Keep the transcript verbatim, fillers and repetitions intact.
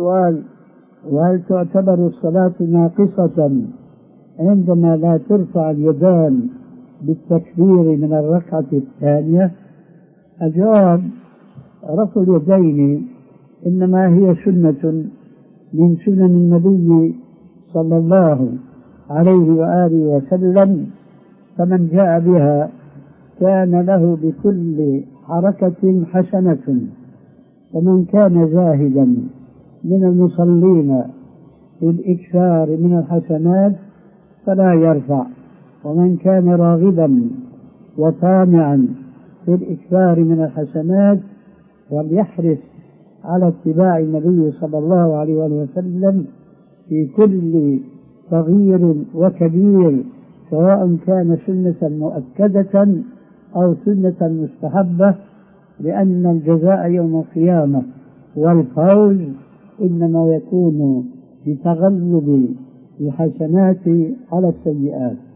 سؤال: وهل تعتبر الصلاة ناقصة عندما لا ترفع اليدان بالتكبير من الركعة الثانية؟ الجواب: رفع اليدين إنما هي سنة من سنن النبي صلى الله عليه وآله وسلم، فمن جاء بها كان له بكل حركة حسنة، ومن كان زاهدا من المصلين في الإكثار من الحسنات فلا يرفع، ومن كان راغبا وطامعا في الإكثار من الحسنات وليحرص على اتباع النبي صلى الله عليه وسلم في كل صغير وكبير، سواء كان سنة مؤكدة أو سنة مستحبة، لأن الجزاء يوم القيامة والفوز إنما يكون بتغلب الحسنات على السيئات.